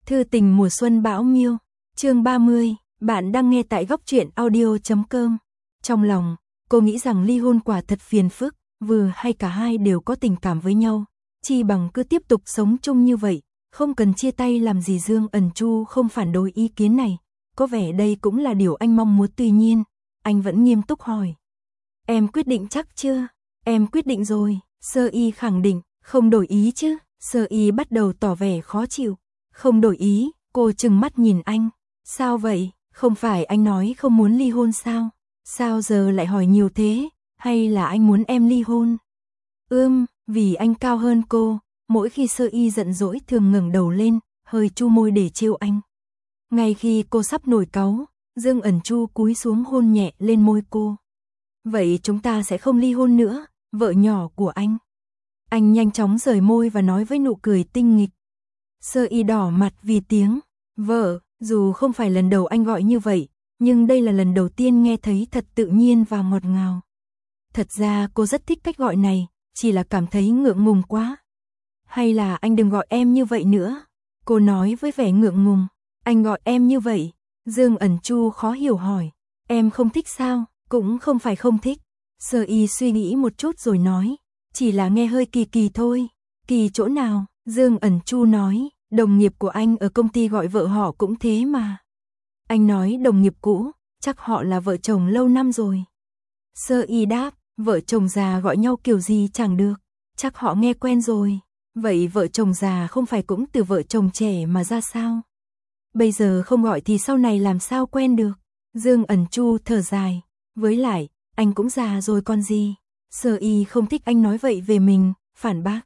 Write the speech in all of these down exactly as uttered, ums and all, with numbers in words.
Thư tình mùa xuân bão miêu, chương ba mươi, bạn đang nghe tại góc truyện audio chấm com. Trong lòng, cô nghĩ rằng ly hôn quả thật phiền phức, vừa hay cả hai đều có tình cảm với nhau, chi bằng cứ tiếp tục sống chung như vậy, không cần chia tay làm gì. Dương Ẩn Chu không phản đối ý kiến này, có vẻ đây cũng là điều anh mong muốn. Tuy nhiên, anh vẫn nghiêm túc hỏi. Em quyết định chắc chưa? Em quyết định rồi, Sơ Y khẳng định, không đổi ý chứ? Sơ Y bắt đầu tỏ vẻ khó chịu. Không đổi ý, cô trừng mắt nhìn anh. Sao vậy, không phải anh nói không muốn ly hôn sao? Sao giờ lại hỏi nhiều thế, hay là anh muốn em ly hôn? Ưm, vì anh cao hơn cô, mỗi khi Sơ Y giận dỗi thường ngẩng đầu lên, hơi chu môi để trêu anh. Ngay khi cô sắp nổi cáu, Dương Ẩn Chu cúi xuống hôn nhẹ lên môi cô. Vậy chúng ta sẽ không ly hôn nữa, vợ nhỏ của anh. Anh nhanh chóng rời môi và nói với nụ cười tinh nghịch. Sơ Y đỏ mặt vì tiếng vợ, dù không phải lần đầu anh gọi như vậy, nhưng đây là lần đầu tiên nghe thấy thật tự nhiên và ngọt ngào. Thật ra cô rất thích cách gọi này, chỉ là cảm thấy ngượng ngùng quá. Hay là anh đừng gọi em như vậy nữa, cô nói với vẻ ngượng ngùng. Anh gọi em như vậy, Dương Ẩn Chu khó hiểu hỏi. Em không thích sao? Cũng không phải không thích. Sơ Y suy nghĩ một chút rồi nói, chỉ là nghe hơi kỳ kỳ thôi. Kỳ chỗ nào? Dương Ẩn Chu nói, đồng nghiệp của anh ở công ty gọi vợ họ cũng thế mà. Anh nói đồng nghiệp cũ, chắc họ là vợ chồng lâu năm rồi. Sơ Y đáp, vợ chồng già gọi nhau kiểu gì chẳng được, chắc họ nghe quen rồi. Vậy vợ chồng già không phải cũng từ vợ chồng trẻ mà ra sao? Bây giờ không gọi thì sau này làm sao quen được? Dương Ẩn Chu thở dài, với lại, anh cũng già rồi còn gì. Sơ Y không thích anh nói vậy về mình, phản bác.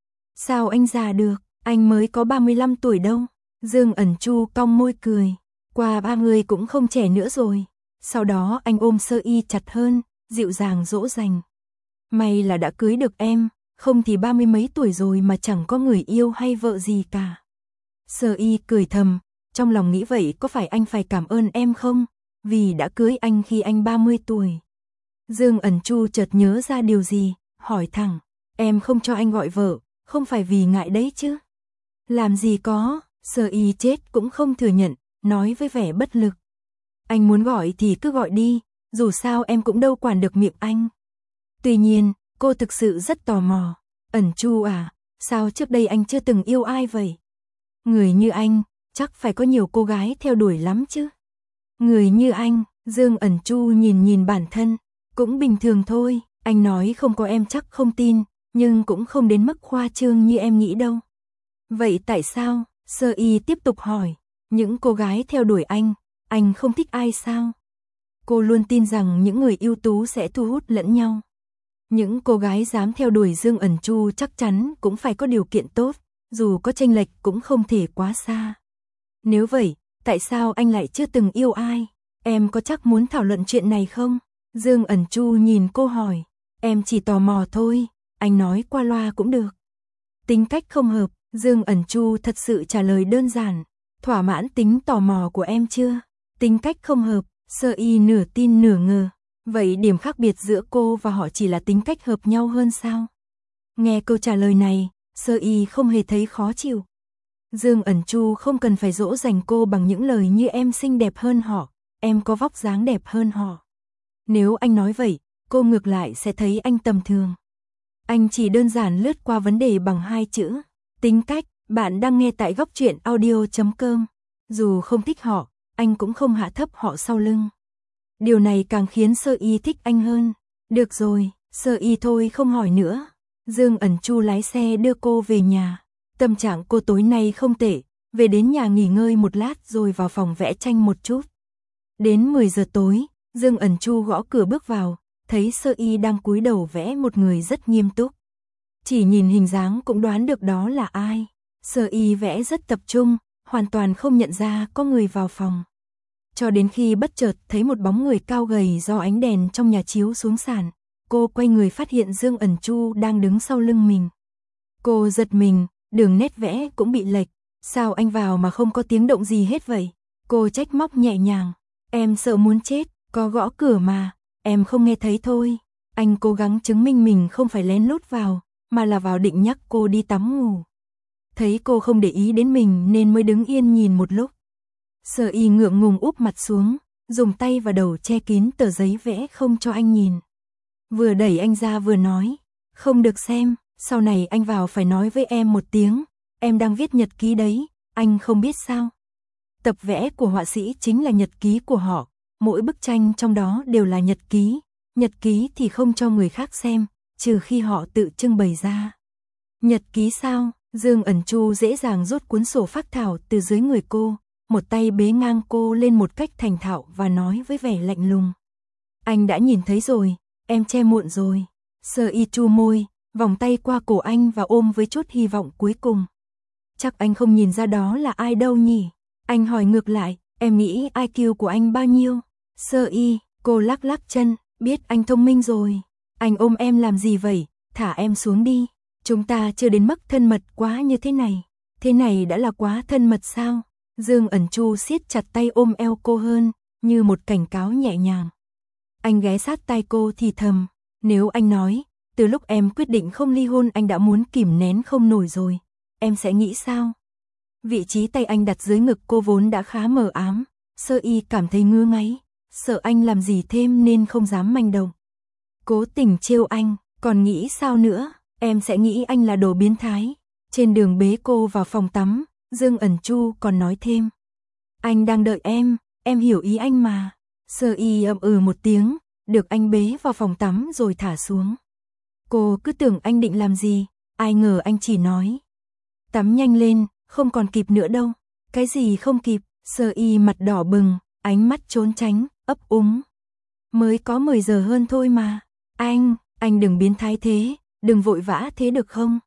Sao anh già được, anh mới có ba mươi lăm tuổi đâu. Dương Ẩn Chu cong môi cười, qua ba mươi cũng không trẻ nữa rồi. Sau đó anh ôm Sơ Y chặt hơn, dịu dàng dỗ dành. May là đã cưới được em, không thì ba mươi mấy tuổi rồi mà chẳng có người yêu hay vợ gì cả. Sơ Y cười thầm, trong lòng nghĩ vậy có phải anh phải cảm ơn em không, vì đã cưới anh khi anh ba mươi tuổi. Dương Ẩn Chu chợt nhớ ra điều gì, hỏi thẳng, em không cho anh gọi vợ, không phải vì ngại đấy chứ? Làm gì có, Sơ Y chết cũng không thừa nhận, nói với vẻ bất lực. Anh muốn gọi thì cứ gọi đi, dù sao em cũng đâu quản được miệng anh. Tuy nhiên, cô thực sự rất tò mò. Ẩn Chu à, sao trước đây anh chưa từng yêu ai vậy? Người như anh, chắc phải có nhiều cô gái theo đuổi lắm chứ. Người như anh, Dương Ẩn Chu nhìn nhìn bản thân, cũng bình thường thôi. Anh nói không có em chắc không tin, nhưng cũng không đến mức khoa trương như em nghĩ đâu. Vậy tại sao? Sơ Y tiếp tục hỏi. Những cô gái theo đuổi anh, anh không thích ai sao? Cô luôn tin rằng những người ưu tú sẽ thu hút lẫn nhau. Những cô gái dám theo đuổi Dương Ẩn Chu chắc chắn cũng phải có điều kiện tốt, dù có chênh lệch cũng không thể quá xa. Nếu vậy, tại sao anh lại chưa từng yêu ai? Em có chắc muốn thảo luận chuyện này không? Dương Ẩn Chu nhìn cô hỏi. Em chỉ tò mò thôi, anh nói qua loa cũng được. Tính cách không hợp, Dương Ẩn Chu thật sự trả lời đơn giản. Thỏa mãn tính tò mò của em chưa? Tính cách không hợp, Sơ Y nửa tin nửa ngờ. Vậy điểm khác biệt giữa cô và họ chỉ là tính cách hợp nhau hơn sao? Nghe câu trả lời này, Sơ Y không hề thấy khó chịu. Dương Ẩn Chu không cần phải dỗ dành cô bằng những lời như em xinh đẹp hơn họ, em có vóc dáng đẹp hơn họ. Nếu anh nói vậy, cô ngược lại sẽ thấy anh tầm thường. Anh chỉ đơn giản lướt qua vấn đề bằng hai chữ, tính cách. Bạn đang nghe tại góc truyện audio chấm com. Dù không thích họ, anh cũng không hạ thấp họ sau lưng. Điều này càng khiến Sơ Y thích anh hơn. Được rồi, Sơ Y thôi không hỏi nữa. Dương Ẩn Chu lái xe đưa cô về nhà. Tâm trạng cô tối nay không tệ, về đến nhà nghỉ ngơi một lát rồi vào phòng vẽ tranh một chút. Đến mười giờ tối, Dương Ẩn Chu gõ cửa bước vào, thấy Sơ Y đang cúi đầu vẽ một người rất nghiêm túc. Chỉ nhìn hình dáng cũng đoán được đó là ai. Sơ Y vẽ rất tập trung, hoàn toàn không nhận ra có người vào phòng. Cho đến khi bất chợt thấy một bóng người cao gầy do ánh đèn trong nhà chiếu xuống sàn, cô quay người phát hiện Dương Ẩn Chu đang đứng sau lưng mình. Cô giật mình, đường nét vẽ cũng bị lệch, sao anh vào mà không có tiếng động gì hết vậy? Cô trách móc nhẹ nhàng, em sợ muốn chết, có gõ cửa mà, em không nghe thấy thôi. Anh cố gắng chứng minh mình không phải lén lút vào, mà là vào định nhắc cô đi tắm ngủ. thấy cô không để ý đến mình nên mới đứng yên nhìn một lúc. Sơ Y ngượng ngùng úp mặt xuống, dùng tay và đầu che kín tờ giấy vẽ không cho anh nhìn. Vừa đẩy anh ra vừa nói, không được xem, sau này anh vào phải nói với em một tiếng, em đang viết nhật ký đấy, anh không biết sao. Tập vẽ của họa sĩ chính là nhật ký của họ, mỗi bức tranh trong đó đều là nhật ký, nhật ký thì không cho người khác xem, trừ khi họ tự trưng bày ra. Nhật ký sao? Dương Ẩn Chu dễ dàng rút cuốn sổ phác thảo từ dưới người cô, một tay bế ngang cô lên một cách thành thạo và nói với vẻ lạnh lùng. Anh đã nhìn thấy rồi, em che muộn rồi. Sơ Y chu môi, vòng tay qua cổ anh và ôm với chút hy vọng cuối cùng. Chắc anh không nhìn ra đó là ai đâu nhỉ? Anh hỏi ngược lại, em nghĩ i kiu của anh bao nhiêu? Sơ Y, cô lắc lắc chân, biết anh thông minh rồi. Anh ôm em làm gì vậy? Thả em xuống đi. Chúng ta chưa đến mức thân mật quá như thế này. Thế này đã là quá thân mật sao? Dương Ẩn Chu siết chặt tay ôm eo cô hơn, như một cảnh cáo nhẹ nhàng. Anh ghé sát tai cô thì thầm, nếu anh nói, từ lúc em quyết định không ly hôn anh đã muốn kìm nén không nổi rồi, em sẽ nghĩ sao? Vị trí tay anh đặt dưới ngực cô vốn đã khá mờ ám, Sơ Y cảm thấy ngứa ngáy, sợ anh làm gì thêm nên không dám manh động. Cố tình trêu anh, còn nghĩ sao nữa, em sẽ nghĩ anh là đồ biến thái. Trên đường bế cô vào phòng tắm, Dương Ẩn Chu còn nói thêm. Anh đang đợi em, em hiểu ý anh mà. Sơ Y ậm ừ một tiếng, được anh bế vào phòng tắm rồi thả xuống. Cô cứ tưởng anh định làm gì, ai ngờ anh chỉ nói. Tắm nhanh lên, không còn kịp nữa đâu. Cái gì không kịp? Sơ Y mặt đỏ bừng, ánh mắt trốn tránh, ấp úng. Mới có mười giờ hơn thôi mà. Anh, anh đừng biến thái thế, đừng vội vã thế được không?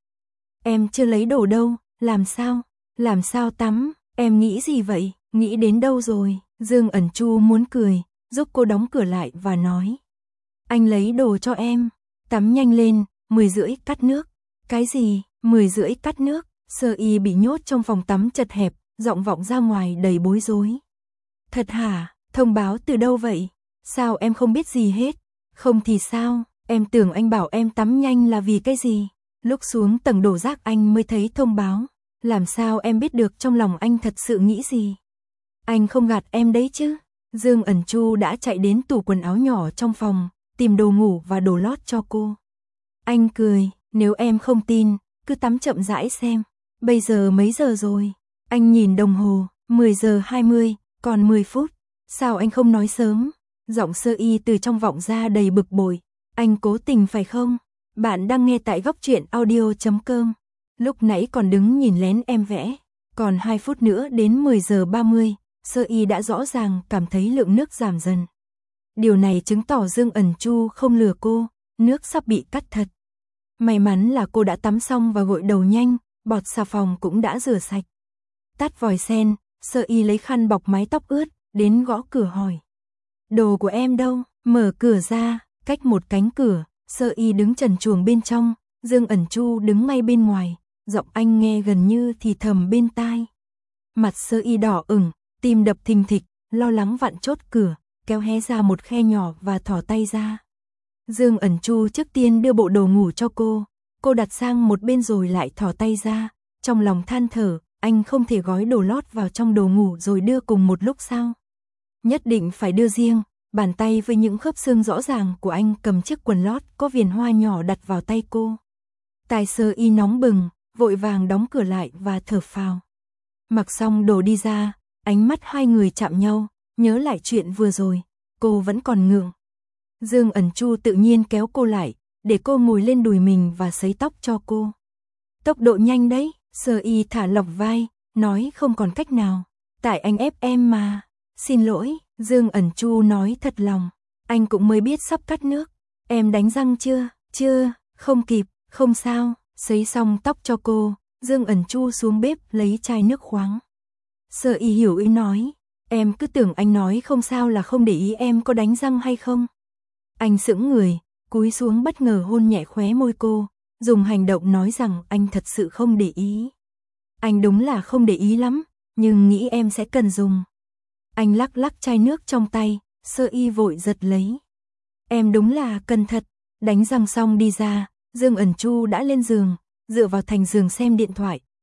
Em chưa lấy đồ đâu, làm sao? Làm sao tắm? Em nghĩ gì vậy? Nghĩ đến đâu rồi? Dương Ẩn Chu muốn cười, giúp cô đóng cửa lại và nói. Anh lấy đồ cho em. Tắm nhanh lên, mười rưỡi cắt nước. Cái gì? Mười rưỡi cắt nước? Sơ Y bị nhốt trong phòng tắm chật hẹp, giọng vọng ra ngoài đầy bối rối. Thật hả? Thông báo từ đâu vậy? Sao em không biết gì hết? Không thì sao? Em tưởng anh bảo em tắm nhanh là vì cái gì? Lúc xuống tầng đổ rác anh mới thấy thông báo. Làm sao em biết được trong lòng anh thật sự nghĩ gì? Anh không gạt em đấy chứ? Dương Ẩn Chu đã chạy đến tủ quần áo nhỏ trong phòng, tìm đồ ngủ và đồ lót cho cô. Anh cười, nếu em không tin, cứ tắm chậm rãi xem. Bây giờ mấy giờ rồi? Anh nhìn đồng hồ, mười giờ hai mươi, còn mười phút. Sao anh không nói sớm? Giọng Sơ Y từ trong vọng ra đầy bực bội. Anh cố tình phải không? Bạn đang nghe tại góc truyện audio chấm com. Lúc nãy còn đứng nhìn lén em vẽ. Còn hai phút nữa đến mười giờ ba mươi, Sơ Y đã rõ ràng cảm thấy lượng nước giảm dần. Điều này chứng tỏ Dương Ẩn Chu không lừa cô, nước sắp bị cắt thật. May mắn là cô đã tắm xong và gội đầu nhanh, bọt xà phòng cũng đã rửa sạch. Tắt vòi sen, Sơ Y lấy khăn bọc mái tóc ướt, đến gõ cửa hỏi. Đồ của em đâu? Mở cửa ra, cách một cánh cửa, Sơ Y đứng trần truồng bên trong, Dương Ẩn Chu đứng ngay bên ngoài, giọng anh nghe gần như thì thầm bên tai. Mặt Sơ Y đỏ ửng, tim đập thình thịch, lo lắng vặn chốt cửa, kéo hé ra một khe nhỏ và thò tay ra. Dương Ẩn Chu trước tiên đưa bộ đồ ngủ cho cô, cô đặt sang một bên rồi lại thò tay ra, trong lòng than thở, anh không thể gói đồ lót vào trong đồ ngủ rồi đưa cùng một lúc sao? Nhất định phải đưa riêng. Bàn tay với những khớp xương rõ ràng của anh cầm chiếc quần lót có viền hoa nhỏ đặt vào tay cô. Tai Sơ Y nóng bừng, vội vàng đóng cửa lại và thở phào. Mặc xong đồ đi ra, ánh mắt hai người chạm nhau, nhớ lại chuyện vừa rồi, cô vẫn còn ngượng. Dương Ẩn Chu tự nhiên kéo cô lại, để cô ngồi lên đùi mình và sấy tóc cho cô. Tốc độ nhanh đấy, Sơ Y thả lỏng vai, nói không còn cách nào. Tại anh ép em mà. Xin lỗi, Dương Ẩn Chu nói thật lòng. Anh cũng mới biết sắp cắt nước. Em đánh răng chưa? Chưa, không kịp, không sao. Sấy xong tóc cho cô, Dương Ẩn Chu xuống bếp lấy chai nước khoáng. Sơ Y hiểu ý nói. Em cứ tưởng anh nói không sao là không để ý em có đánh răng hay không. Anh sững người, cúi xuống bất ngờ hôn nhẹ khóe môi cô, dùng hành động nói rằng anh thật sự không để ý. Anh đúng là không để ý lắm, nhưng nghĩ em sẽ cần dùng. Anh lắc lắc chai nước trong tay, Sơ Y vội giật lấy. Em đúng là cần thật. Đánh răng xong đi ra, Dương Ẩn Chu đã lên giường, dựa vào thành giường xem điện thoại,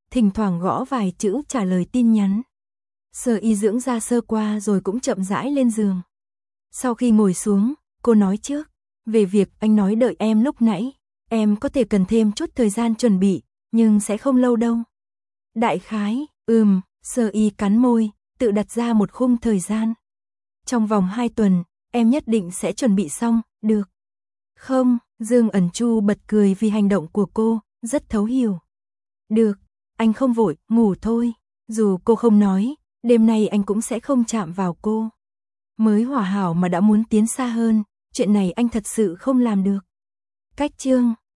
thỉnh thoảng gõ vài chữ trả lời tin nhắn. Sơ Y dưỡng da sơ qua rồi cũng chậm rãi lên giường. Sau khi ngồi xuống, cô nói trước, về việc anh nói đợi em lúc nãy, em có thể cần thêm chút thời gian chuẩn bị, nhưng sẽ không lâu đâu. Đại khái, ừm, Sơ Y cắn môi, tự đặt ra một khung thời gian. Trong vòng hai tuần, em nhất định sẽ chuẩn bị xong, được không? Dương Ẩn Chu bật cười vì hành động của cô, rất thấu hiểu. Được, anh không vội, ngủ thôi. Dù cô không nói, đêm nay anh cũng sẽ không chạm vào cô. Mới hòa hảo mà đã muốn tiến xa hơn, chuyện này anh thật sự không làm được. Cách chương